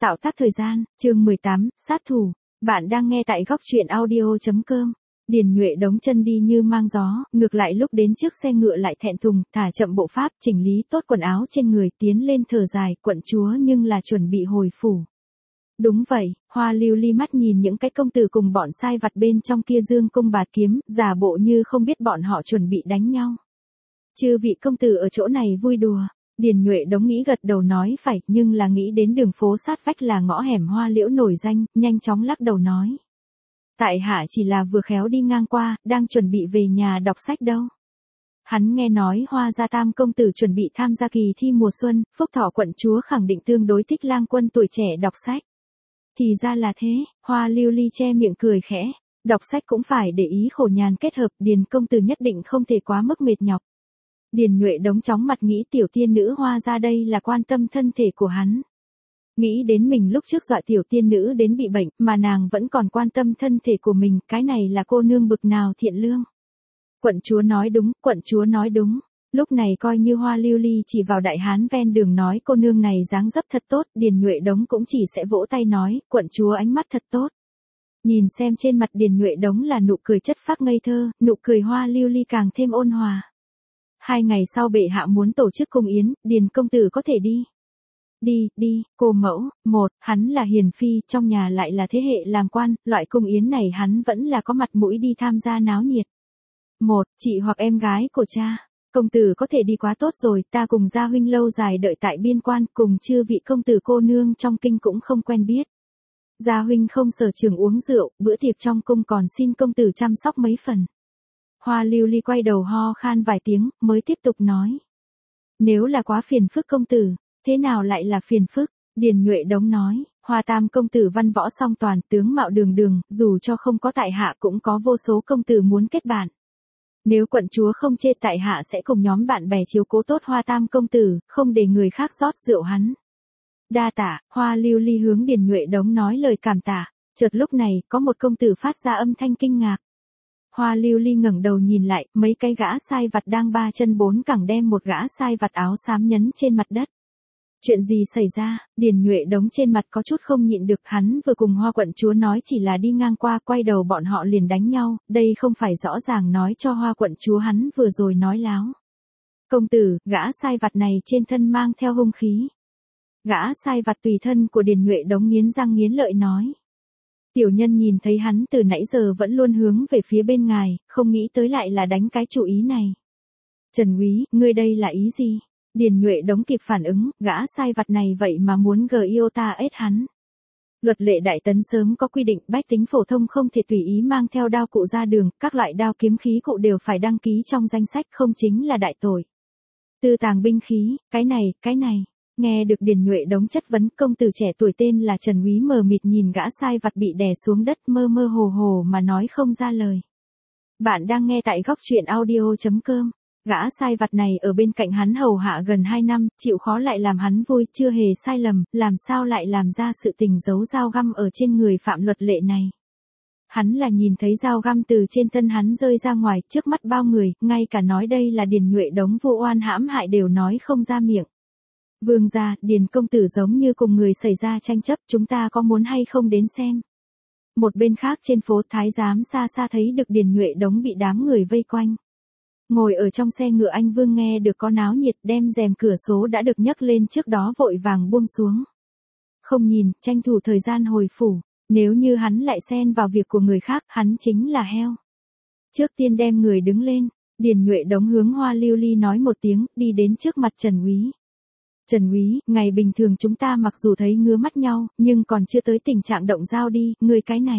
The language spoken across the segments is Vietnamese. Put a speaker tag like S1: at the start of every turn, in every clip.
S1: Tạo tác thời gian, chương 18, sát thủ. Bạn đang nghe tại góc truyện audio.com. Điền Nhuệ đống chân đi như mang gió, ngược lại lúc đến trước xe ngựa lại thẹn thùng, thả chậm bộ pháp, chỉnh lý tốt quần áo trên người, tiến lên thở dài, quận chúa nhưng là chuẩn bị hồi phủ. Đúng vậy, Hoa Lưu Ly mắt nhìn những cái công tử cùng bọn sai vặt bên trong kia dương cung bạt kiếm, giả bộ như không biết bọn họ chuẩn bị đánh nhau. Chư vị công tử ở chỗ này vui đùa. Điền Nhuệ đống nghĩ gật đầu nói phải, nhưng là nghĩ đến đường phố sát vách là ngõ hẻm Hoa Liễu nổi danh, nhanh chóng lắc đầu nói. Tại hạ chỉ là vừa khéo đi ngang qua, đang chuẩn bị về nhà đọc sách đâu. Hắn nghe nói Hoa gia tam công tử chuẩn bị tham gia kỳ thi mùa xuân, Phúc Thọ quận chúa khẳng định tương đối thích lang quân tuổi trẻ đọc sách. Thì ra là thế, Hoa Lưu Ly che miệng cười khẽ, đọc sách cũng phải để ý khổ nhàn kết hợp, Điền công tử nhất định không thể quá mức mệt nhọc. Điền Nhuệ đống chóng mặt nghĩ tiểu tiên nữ Hoa ra đây là quan tâm thân thể của hắn. Nghĩ đến mình lúc trước dọa tiểu tiên nữ đến bị bệnh, mà nàng vẫn còn quan tâm thân thể của mình, cái này là cô nương bực nào thiện lương. Quận chúa nói đúng, quận chúa nói đúng. Lúc này coi như Hoa Lưu Ly chỉ vào đại hán ven đường nói cô nương này dáng dấp thật tốt, Điền Nhuệ đống cũng chỉ sẽ vỗ tay nói, quận chúa ánh mắt thật tốt. Nhìn xem trên mặt Điền Nhuệ đống là nụ cười chất phác ngây thơ, nụ cười Hoa Lưu Ly càng thêm ôn hòa. 2 ngày sau bệ hạ muốn tổ chức cung yến, Điền công tử có thể đi. Đi, cô mẫu, hắn là hiền phi, trong nhà lại là thế hệ làm quan, loại cung yến này hắn vẫn là có mặt mũi đi tham gia náo nhiệt. Chị hoặc em gái của cha, công tử có thể đi quá tốt rồi, ta cùng gia huynh lâu dài đợi tại biên quan, cùng chư vị công tử cô nương trong kinh cũng không quen biết. Gia huynh không sở trường uống rượu, bữa tiệc trong cung còn xin công tử chăm sóc mấy phần. Hoa Lưu Ly quay đầu ho khan vài tiếng, mới tiếp tục nói. Nếu là quá phiền phức công tử, thế nào lại là phiền phức? Điền Nhuệ đống nói, Hoa tam công tử văn võ song toàn, tướng mạo đường đường, dù cho không có tại hạ cũng có vô số công tử muốn kết bạn. Nếu quận chúa không chê tại hạ sẽ cùng nhóm bạn bè chiếu cố tốt Hoa tam công tử, không để người khác rót rượu hắn. Đa tạ, Hoa Lưu Ly hướng Điền Nhuệ đống nói lời cảm tạ, chợt lúc này, có một công tử phát ra âm thanh kinh ngạc. Hoa Lưu Ly ngẩng đầu nhìn lại, mấy cái gã sai vặt đang 3 chân 4 cẳng đem một gã sai vặt áo xám nhấn trên mặt đất. Chuyện gì xảy ra? Điền Nhuệ đống trên mặt có chút không nhịn được, hắn vừa cùng Hoa quận chúa nói chỉ là đi ngang qua, quay đầu bọn họ liền đánh nhau, đây không phải rõ ràng nói cho Hoa quận chúa hắn vừa rồi nói láo. Công tử, gã sai vặt này trên thân mang theo hung khí. Gã sai vặt tùy thân của Điền Nhuệ đống nghiến răng nghiến lợi nói. Tiểu nhân nhìn thấy hắn từ nãy giờ vẫn luôn hướng về phía bên ngài, không nghĩ tới lại là đánh cái chủ ý này. Trần úy, ngươi đây là ý gì? Điền Nhuệ đống kịp phản ứng, gã sai vặt này vậy mà muốn giota hắn. Luật lệ Đại Tấn sớm có quy định bách tính phổ thông không thể tùy ý mang theo đao cụ ra đường, các loại đao kiếm khí cụ đều phải đăng ký trong danh sách, không chính là đại tội. Tư tàng binh khí, cái này. Nghe được Điền Nhuệ đống chất vấn, công tử trẻ tuổi tên là Trần úy mờ mịt nhìn gã sai vặt bị đè xuống đất, mơ mơ hồ hồ mà nói không ra lời. Bạn đang nghe tại góc truyện audio.com. Gã sai vặt này ở bên cạnh hắn hầu hạ gần 2 năm, chịu khó lại làm hắn vui, chưa hề sai lầm, làm sao lại làm ra sự tình giấu dao găm ở trên người phạm luật lệ này. Hắn là nhìn thấy dao găm từ trên thân hắn rơi ra ngoài, trước mắt bao người, ngay cả nói đây là Điền Nhuệ đống vô oan hãm hại đều nói không ra miệng. Vương gia, Điền công tử giống như cùng người xảy ra tranh chấp, chúng ta có muốn hay không đến xem. Một bên khác trên phố thái giám xa xa thấy được Điền Nhuệ đống bị đám người vây quanh. Ngồi ở trong xe ngựa anh Vương nghe được có náo nhiệt, đem rèm cửa số đã được nhấc lên trước đó vội vàng buông xuống. Không nhìn, tranh thủ thời gian hồi phủ, nếu như hắn lại xen vào việc của người khác, hắn chính là heo. Trước tiên đem người đứng lên, Điền Nhuệ đống hướng Hoa Lưu Ly nói một tiếng, đi đến trước mặt Trần úy. Trần úy, ngày bình thường chúng ta mặc dù thấy ngứa mắt nhau, nhưng còn chưa tới tình trạng động dao đi, người cái này.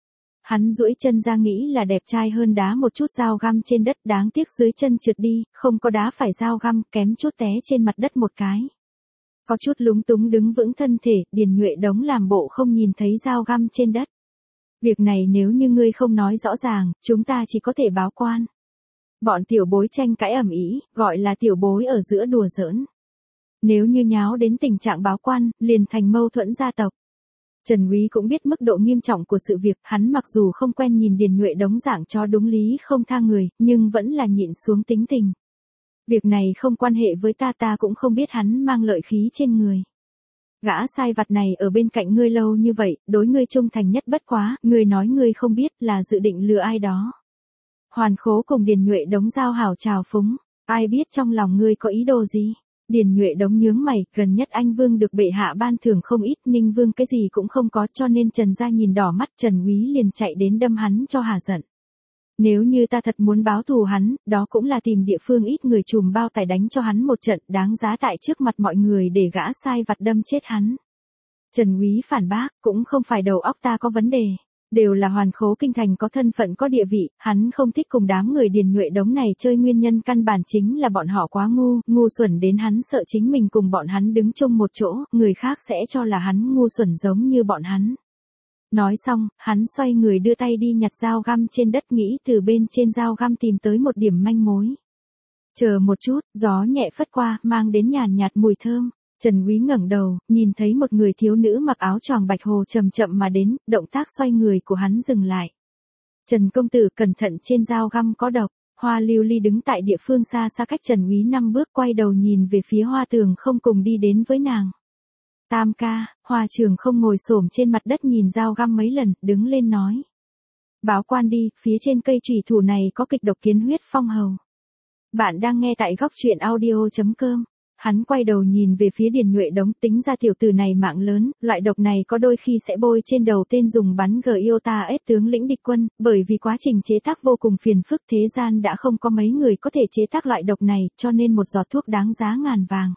S1: Hắn duỗi chân ra nghĩ là đẹp trai hơn đá một chút dao găm trên đất, đáng tiếc dưới chân trượt đi, không có đá phải dao găm, kém chút té trên mặt đất một cái. Có chút lúng túng đứng vững thân thể, Điền Nhuệ đống làm bộ không nhìn thấy dao găm trên đất. Việc này nếu như ngươi không nói rõ ràng, chúng ta chỉ có thể báo quan. Bọn tiểu bối tranh cãi ầm ĩ, gọi là tiểu bối ở giữa đùa giỡn. Nếu như nháo đến tình trạng báo quan, liền thành mâu thuẫn gia tộc. Trần úy cũng biết mức độ nghiêm trọng của sự việc, hắn mặc dù không quen nhìn Điền Nhuệ đống dạng cho đúng lý không tha người, nhưng vẫn là nhịn xuống tính tình. Việc này không quan hệ với ta cũng không biết hắn mang lợi khí trên người. Gã sai vặt này ở bên cạnh ngươi lâu như vậy, đối ngươi trung thành nhất bất quá, ngươi nói ngươi không biết là dự định lừa ai đó. Hoàn Khố cùng Điền Nhuệ Đống giao hảo chào phúng, ai biết trong lòng ngươi có ý đồ gì. Điền Nhuệ Đống nhướng mày, gần nhất anh Vương được bệ hạ ban thưởng không ít, Ninh Vương cái gì cũng không có, cho nên Trần gia nhìn đỏ mắt, Trần Úy liền chạy đến đâm hắn cho hả giận. Nếu như ta thật muốn báo thù hắn, đó cũng là tìm địa phương ít người trùm bao tải đánh cho hắn một trận, đáng giá tại trước mặt mọi người để gã sai vặt đâm chết hắn. Trần Úy phản bác, cũng không phải đầu óc ta có vấn đề. Đều là Hoàn Khố kinh thành có thân phận có địa vị, hắn không thích cùng đám người Điền Nhuệ Đống này chơi, nguyên nhân căn bản chính là bọn họ quá ngu xuẩn đến hắn sợ chính mình cùng bọn hắn đứng chung một chỗ, người khác sẽ cho là hắn ngu xuẩn giống như bọn hắn. Nói xong, hắn xoay người đưa tay đi nhặt dao găm trên đất, nghĩ từ bên trên dao găm tìm tới một điểm manh mối. Chờ một chút, gió nhẹ phất qua, mang đến nhàn nhạt mùi thơm. Trần Úy ngẩng đầu, nhìn thấy một người thiếu nữ mặc áo choàng bạch hồ chậm chậm mà đến, động tác xoay người của hắn dừng lại. Trần công tử cẩn thận, trên dao găm có độc. Hoa Lưu Ly đứng tại địa phương xa xa cách Trần Úy 5 bước, quay đầu nhìn về phía Hoa Tường không cùng đi đến với nàng. Tam ca, Hoa Trường không ngồi xổm trên mặt đất nhìn dao găm mấy lần, đứng lên nói. Báo quan đi, phía trên cây chủy thủ này có kịch độc kiến huyết phong hầu. Bạn đang nghe tại góc truyện audio.com. Hắn quay đầu nhìn về phía Điền Nhuệ Đống, tính ra tiểu tử này mạng lớn, loại độc này có đôi khi sẽ bôi trên đầu tên dùng bắn Giota-S tướng lĩnh địch quân, bởi vì quá trình chế tác vô cùng phiền phức, thế gian đã không có mấy người có thể chế tác loại độc này, cho nên một giọt thuốc đáng giá ngàn vàng.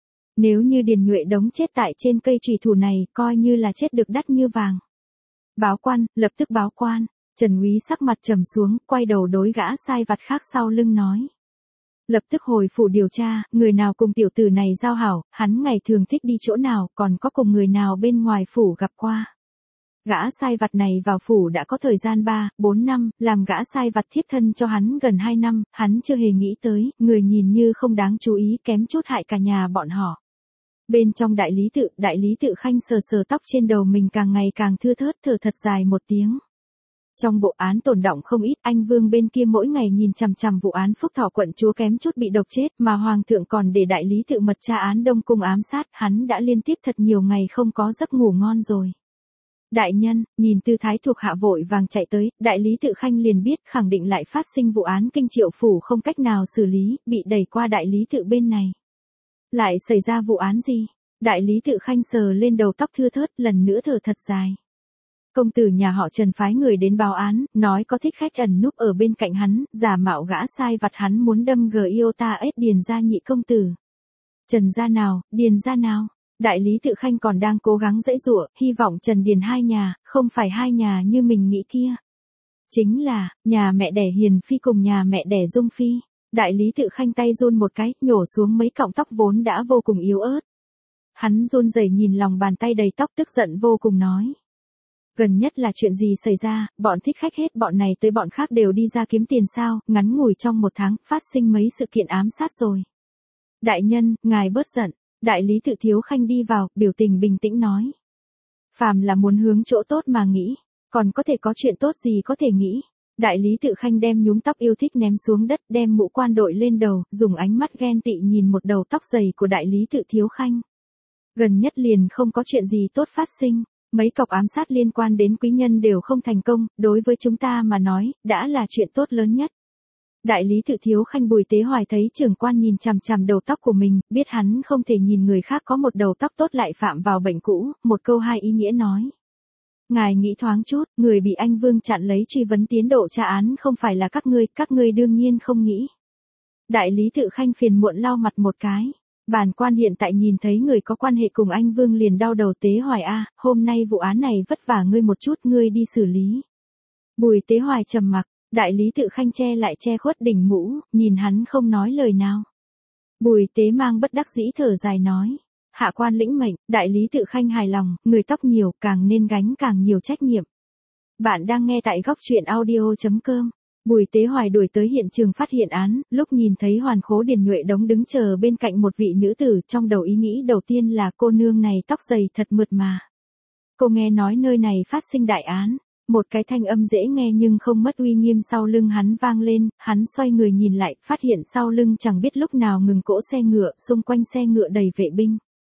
S1: Nếu như Điền Nhuệ Đống chết tại trên cây chủy thủ này, coi như là chết được đắt như vàng. Báo quan, lập tức báo quan. Trần Úy sắc mặt trầm xuống, quay đầu đối gã sai vặt khác sau lưng nói. Lập tức hồi phủ điều tra, người nào cùng tiểu tử này giao hảo, hắn ngày thường thích đi chỗ nào, còn có cùng người nào bên ngoài phủ gặp qua. Gã sai vặt này vào phủ đã có thời gian 3-4 năm, làm gã sai vặt thiếp thân cho hắn gần 2 năm, hắn chưa hề nghĩ tới, người nhìn như không đáng chú ý, kém chút hại cả nhà bọn họ. Bên trong đại lý tự Khanh sờ sờ tóc trên đầu mình, càng ngày càng thưa thớt, thở thật dài một tiếng. Trong bộ án tồn đọng không ít, anh Vương bên kia mỗi ngày nhìn chằm chằm vụ án Phúc Thọ quận chúa kém chút bị độc chết, mà Hoàng thượng còn để đại lý tự mật tra án Đông Cung ám sát, hắn đã liên tiếp thật nhiều ngày không có giấc ngủ ngon rồi. Đại nhân, nhìn tư thái thuộc hạ vội vàng chạy tới, đại lý tự Khanh liền biết khẳng định lại phát sinh vụ án Kinh Triệu phủ không cách nào xử lý, bị đẩy qua đại lý tự bên này. Lại xảy ra vụ án gì? Đại lý tự Khanh sờ lên đầu tóc thưa thớt, lần nữa thở thật dài. Công tử nhà họ Trần phái người đến báo án, nói có thích khách ẩn núp ở bên cạnh hắn, giả mạo gã sai vặt, hắn muốn đâm Giota-S Điền gia nhị công tử. Trần gia nào, Điền gia nào? Đại lý tự Khanh còn đang cố gắng giãy giụa, hy vọng Trần Điền hai nhà, không phải hai nhà như mình nghĩ kia. Chính là, nhà mẹ đẻ Hiền Phi cùng nhà mẹ đẻ Dung Phi. Đại lý tự Khanh tay run một cái, nhổ xuống mấy cọng tóc vốn đã vô cùng yếu ớt. Hắn run rẩy nhìn lòng bàn tay đầy tóc, tức giận vô cùng nói. Gần nhất là chuyện gì xảy ra, bọn thích khách hết bọn này tới bọn khác đều đi ra kiếm tiền sao, ngắn ngủi trong 1 tháng, phát sinh mấy sự kiện ám sát rồi. Đại nhân, ngài bớt giận. Đại lý tự Thiếu Khanh đi vào, biểu tình bình tĩnh nói. Phàm là muốn hướng chỗ tốt mà nghĩ, còn có thể có chuyện tốt gì có thể nghĩ. Đại lý tự Khanh đem nhúm tóc yêu thích ném xuống đất, đem mũ quan đội lên đầu, dùng ánh mắt ghen tị nhìn một đầu tóc dày của đại lý tự Thiếu Khanh. Gần nhất liền không có chuyện gì tốt phát sinh. Mấy cọc ám sát liên quan đến quý nhân đều không thành công, đối với chúng ta mà nói, đã là chuyện tốt lớn nhất. Đại lý tự Thiếu Khanh Bùi Tế Hoài thấy trưởng quan nhìn chằm chằm đầu tóc của mình, biết hắn không thể nhìn người khác có một đầu tóc tốt lại phạm vào bệnh cũ, một câu hai ý nghĩa nói. Ngài nghĩ thoáng chút, người bị anh Vương chặn lấy truy vấn tiến độ tra án không phải là các ngươi đương nhiên không nghĩ. Đại lý tự Khanh phiền muộn lau mặt một cái. Bản quan hiện tại nhìn thấy người có quan hệ cùng anh Vương liền đau đầu. Tế Hoài a, hôm nay vụ án này vất vả ngươi một chút, ngươi đi xử lý. Bùi Tế Hoài trầm mặc, đại lý tự Khanh che khuất đỉnh mũ, nhìn hắn không nói lời nào. Bùi Tế mang bất đắc dĩ thở dài nói. Hạ quan lĩnh mệnh, đại lý tự Khanh hài lòng, người tóc nhiều càng nên gánh càng nhiều trách nhiệm. Bạn đang nghe tại góc truyện audio.com. Bùi Tế Hoài đuổi tới hiện trường phát hiện án, lúc nhìn thấy Hoàn Khố Điền Nhuệ Đống đứng chờ bên cạnh một vị nữ tử, trong đầu ý nghĩ đầu tiên là cô nương này tóc dày thật mượt mà. Cô nghe nói nơi này phát sinh đại án, một cái thanh âm dễ nghe nhưng không mất uy nghiêm sau lưng hắn vang lên, hắn xoay người nhìn lại, phát hiện sau lưng chẳng biết lúc nào ngừng cỗ xe ngựa, xung quanh xe ngựa đầy vệ binh.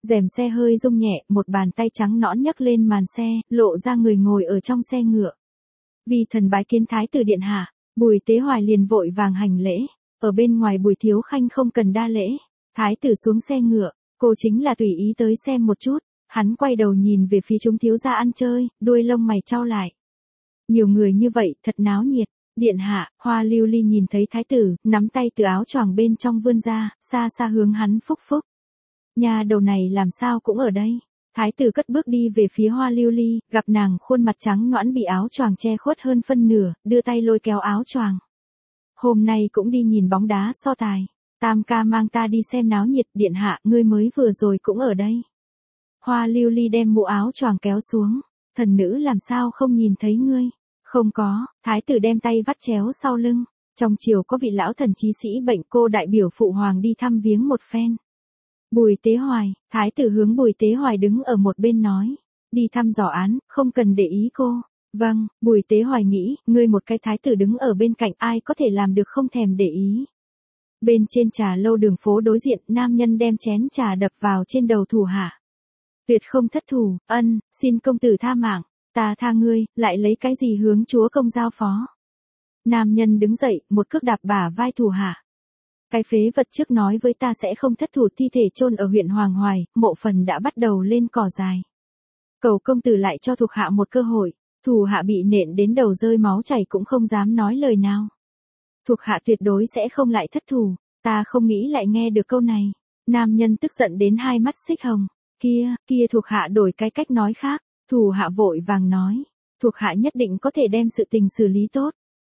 S1: Rèm xe hơi rung nhẹ, một bàn tay trắng nõn nhấc lên màn xe, lộ ra người ngồi ở trong xe ngựa. Vì thần bái kiến thái tử điện hạ, Bùi Tế Hoài liền vội vàng hành lễ. Ở bên ngoài Bùi Thiếu Khanh không cần đa lễ. Thái tử xuống xe ngựa, cô chính là tùy ý tới xem một chút. Hắn quay đầu nhìn về phía chúng thiếu gia ăn chơi, đuôi lông mày chau lại. Nhiều người như vậy, thật náo nhiệt. Điện hạ, Hoa Lưu Ly nhìn thấy thái tử, nắm tay từ áo choàng bên trong vươn ra, xa xa hướng hắn phúc phúc. Nhà đầu này làm sao cũng ở đây. Thái tử cất bước đi về phía Hoa Lưu Ly, gặp nàng khuôn mặt trắng nõn bị áo choàng che khuất hơn phân nửa, đưa tay lôi kéo áo choàng. Hôm nay cũng đi nhìn bóng đá so tài. Tam ca mang ta đi xem náo nhiệt, điện hạ, ngươi mới vừa rồi cũng ở đây. Hoa Lưu Ly đem mũ áo choàng kéo xuống. Thần nữ làm sao không nhìn thấy ngươi? Không có, thái tử đem tay vắt chéo sau lưng. Trong triều có vị lão thần chí sĩ bệnh, cô đại biểu phụ hoàng đi thăm viếng một phen. Bùi Tế Hoài, thái tử hướng Bùi Tế Hoài đứng ở một bên nói. Đi thăm dò án, không cần để ý cô. Vâng, Bùi Tế Hoài nghĩ, ngươi một cái thái tử đứng ở bên cạnh ai có thể làm được không thèm để ý. Bên trên trà lâu đường phố đối diện, nam nhân đem chén trà đập vào trên đầu thủ hạ. Tuyệt không thất thủ, ân, xin công tử tha mạng, ta tha ngươi, lại lấy cái gì hướng chúa công giao phó. Nam nhân đứng dậy, một cước đạp bả vai thủ hạ. Cái phế vật trước nói với ta sẽ không thất thủ, thi thể chôn ở huyện Hoàng Hoài, mộ phần đã bắt đầu lên cỏ dài. Cầu công tử lại cho thuộc hạ một cơ hội, thủ hạ bị nện đến đầu rơi máu chảy cũng không dám nói lời nào. Thuộc hạ tuyệt đối sẽ không lại thất thủ, ta không nghĩ lại nghe được câu này. Nam nhân tức giận đến hai mắt xích hồng. Kia thuộc hạ đổi cái cách nói khác, thủ hạ vội vàng nói, thuộc hạ nhất định có thể đem sự tình xử lý tốt.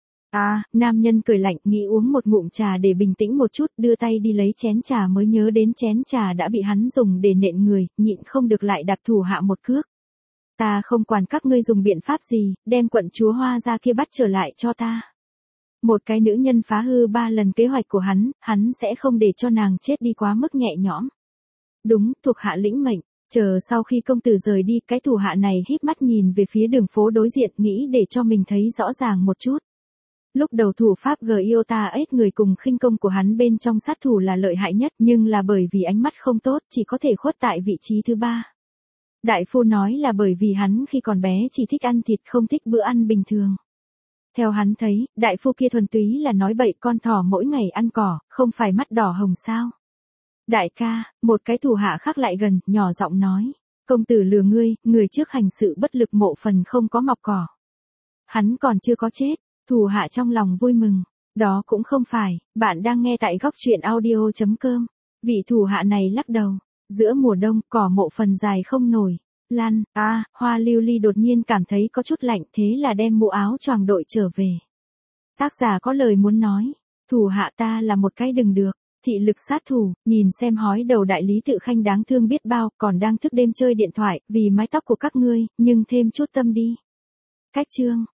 S1: Nam nhân cười lạnh, nghĩ uống một ngụm trà để bình tĩnh một chút, đưa tay đi lấy chén trà mới nhớ đến chén trà đã bị hắn dùng để nện người, nhịn không được lại đặt thủ hạ một cước. Ta không quản các ngươi dùng biện pháp gì, đem quận chúa Hoa ra kia bắt trở lại cho ta. Một cái nữ nhân phá hư 3 lần kế hoạch của hắn sẽ không để cho nàng chết đi quá mức nhẹ nhõm. Đúng, thuộc hạ lĩnh mệnh, chờ sau khi công tử rời đi, cái thủ hạ này híp mắt nhìn về phía đường phố đối diện, nghĩ để cho mình thấy rõ ràng một chút. Lúc đầu thủ pháp Giota ếch người cùng khinh công của hắn bên trong sát thủ là lợi hại nhất, nhưng là bởi vì ánh mắt không tốt, chỉ có thể khuất tại vị trí thứ 3. Đại phu nói là bởi vì hắn khi còn bé chỉ thích ăn thịt, không thích bữa ăn bình thường. Theo hắn thấy, đại phu kia thuần túy là nói bậy, con thỏ mỗi ngày ăn cỏ, không phải mắt đỏ hồng sao. Đại ca, một cái thủ hạ khác lại gần, nhỏ giọng nói. Công tử lừa ngươi, người trước hành sự bất lực, mộ phần không có mọc cỏ. Hắn còn chưa có chết, thủ hạ trong lòng vui mừng. Đó cũng không phải, bạn đang nghe tại góc truyện audio.com. Vị thủ hạ này lắc đầu. Giữa mùa đông, cỏ mộ phần dài không nổi. Lăn, Hoa Lưu Ly đột nhiên cảm thấy có chút lạnh, thế là đem mũ áo choàng đội trở về. Tác giả có lời muốn nói. Thủ hạ ta là một cái đừng được. Thị lực sát thủ, nhìn xem hói đầu đại lý Tự Khanh đáng thương biết bao, còn đang thức đêm chơi điện thoại, vì mái tóc của các ngươi, nhưng thêm chút tâm đi. Cách chương.